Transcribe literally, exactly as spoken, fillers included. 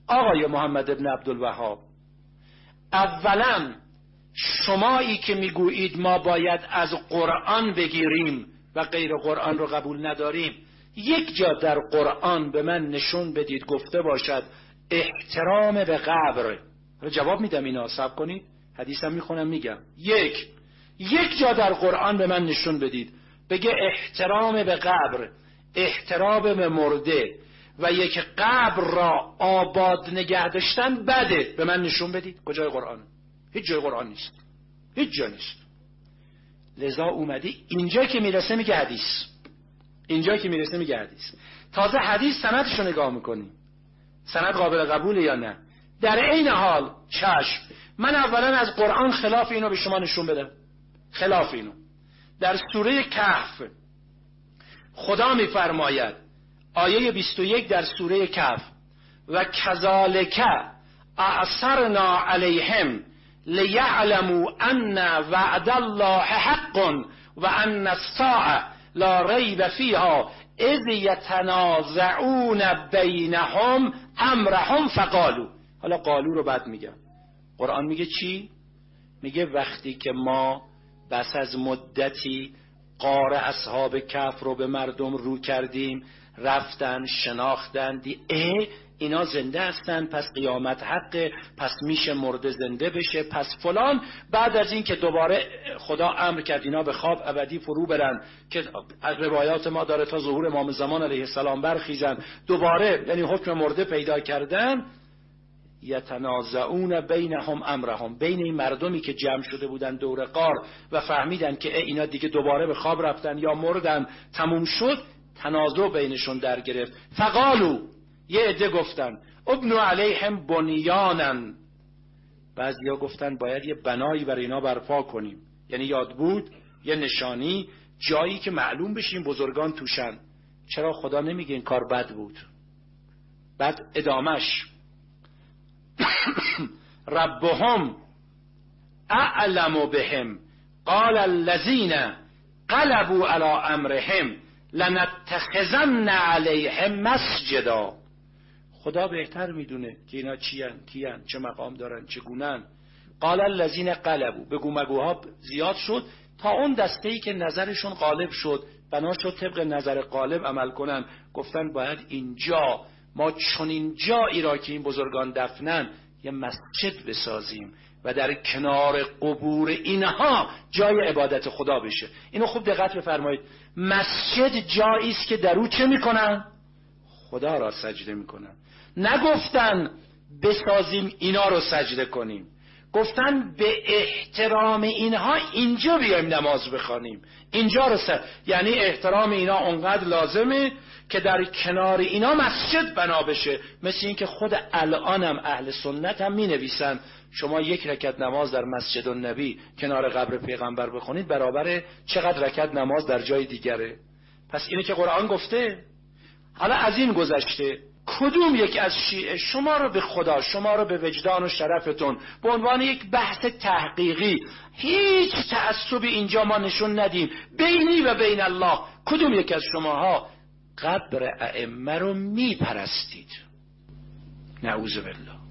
آقای محمد ابن عبدالوهاب، اولا شمایی که میگویید ما باید از قرآن بگیریم و غیر قرآن رو قبول نداریم، یک جا در قرآن به من نشون بدید گفته باشد احترام به قبر. جواب میدم، اینا صبر کنید، حدیثم میخونم میگم. یک یک جا در قرآن به من نشون بدید بگه احترام به قبر، احترام به مرده و یک قبر را آباد نگه داشتن بده. به من نشون بدید کجای قرآن؟ هیچ جای قرآن نیست، هیچ جا نیست. لذا اومدی اینجا که میرسه میگه حدیث، اینجا که میرسه میگه حدیث. تازه حدیث سندشو نگاه میکنیم، سند قابل قبوله یا نه. در این حال چشم، من اولا از قرآن خلاف اینو به شما نشون بدم، خلاف اینو. در سوره کهف خدا میفرماید، آیه بیست و یک در سوره کهف، و کذالک اعثرنا علیهم لیعلموا ان وعد الله حق و ان الساعه لا ریب فیها اذ یتنازعون بینهم امرهم فقالوا. حالا قالو رو بعد میگم. قرآن میگه چی؟ میگه وقتی که ما بس از مدتی غار اصحاب کهف رو به مردم رو کردیم، رفتن شناختن دی اه اینا زنده هستن، پس قیامت حقه، پس میشه مرده زنده بشه، پس فلان. بعد از این که دوباره خدا امر کرد اینا به خواب ابدی فرو برن که از روایات ما داره تا ظهور امام زمان علیه السلام برخیزن، دوباره یعنی حکم مرده پیدا کردن. یتنازعون بینهم امرهم، بین این مردمی که جمع شده بودن دور غار و فهمیدن که اینا دیگه دوباره به خواب رفتن یا مردن، تموم شد، تنازع بینشون در گرفت. فقالو، یه عده گفتن ابنوا علیهم بنیانا، بعضیا گفتن باید یه بنایی برای اینا برپا کنیم، یعنی یاد بود یه نشانی، جایی که معلوم بشیم بزرگان توشن. چرا خدا نمیگه این کار بد بود؟ بعد ادامش ربهم اعلم بهم قال الذين قلبوا على امرهم لنتخذن علیهم مسجدا. خدا بهتر میدونه که اینا چیان، کیان، چه مقام دارن، چگونن. قال الذين قلبوا، بگو مگوها زیاد شد تا اون دسته‌ای که نظرشون غالب شد بنا شد طبق نظر غالب عمل کنن. گفتن باید اینجا، ما چون این جایی را که این بزرگان دفنن یه مسجد بسازیم و در کنار قبور اینها جای عبادت خدا بشه. اینو خوب دقت بفرمایید. مسجد جایی است که در او چه میکنن؟ خدا را سجده میکنن. نگفتن بسازیم اینا رو سجده کنیم، گفتن به احترام اینها اینجا بیایم نماز بخوانیم، اینجا رو سجده. یعنی احترام اینا اونقدر لازمه که در کنار اینا مسجد بنا بشه. مثل این که خود الانم اهل سنت هم می نویسن شما یک رکعت نماز در مسجد النبی کنار قبر پیغمبر بخونید برابر چقدر رکعت نماز در جای دیگره. پس اینه که قرآن گفته. حالا از این گذشته کدوم یک از شیعه شما رو به خدا، شما رو به وجدان و شرفتون به عنوان یک بحث تحقیقی، هیچ تعصبی اینجا ما نشون ندیم بینی و بین الله، کدوم یک از شماها قبر ائمه رو میپرستید؟ نعوذ بالله.